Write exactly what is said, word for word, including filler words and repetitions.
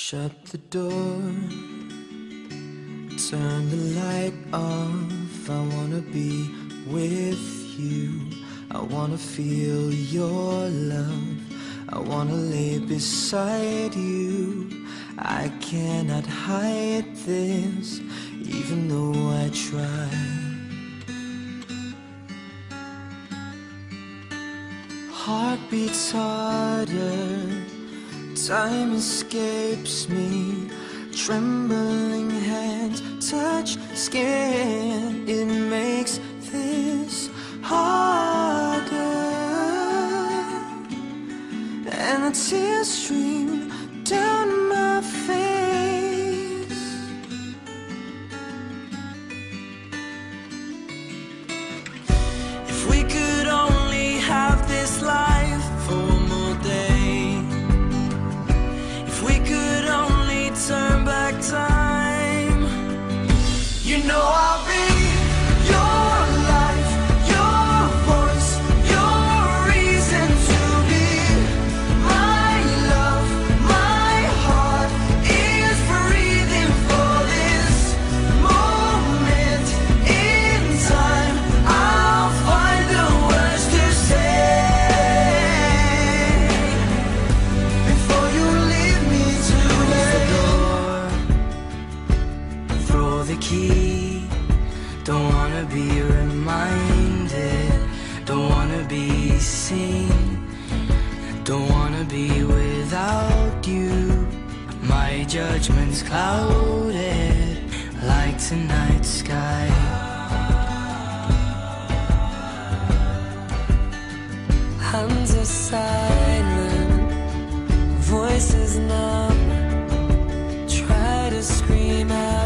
Shut the door, turn the light off. I wanna be with you. I wanna feel your love. I wanna lay beside you. I cannot hide this, even though I try. Heart beats harder, time escapes me. Trembling hands touch skin. It makes this harder, and the tears stream down my face. If we could only have this life for one more day, if we could only turn back time, you know I'll be your life, your voice, your reason to be. My love, my heart is breathing for this moment in time. I'll find the words to say before you leave me today. Throw the key. Don't wanna be reminded, don't wanna be seen, don't wanna be without you. My judgment's clouded like tonight's sky. Hands are silent, voices numb. Try to scream out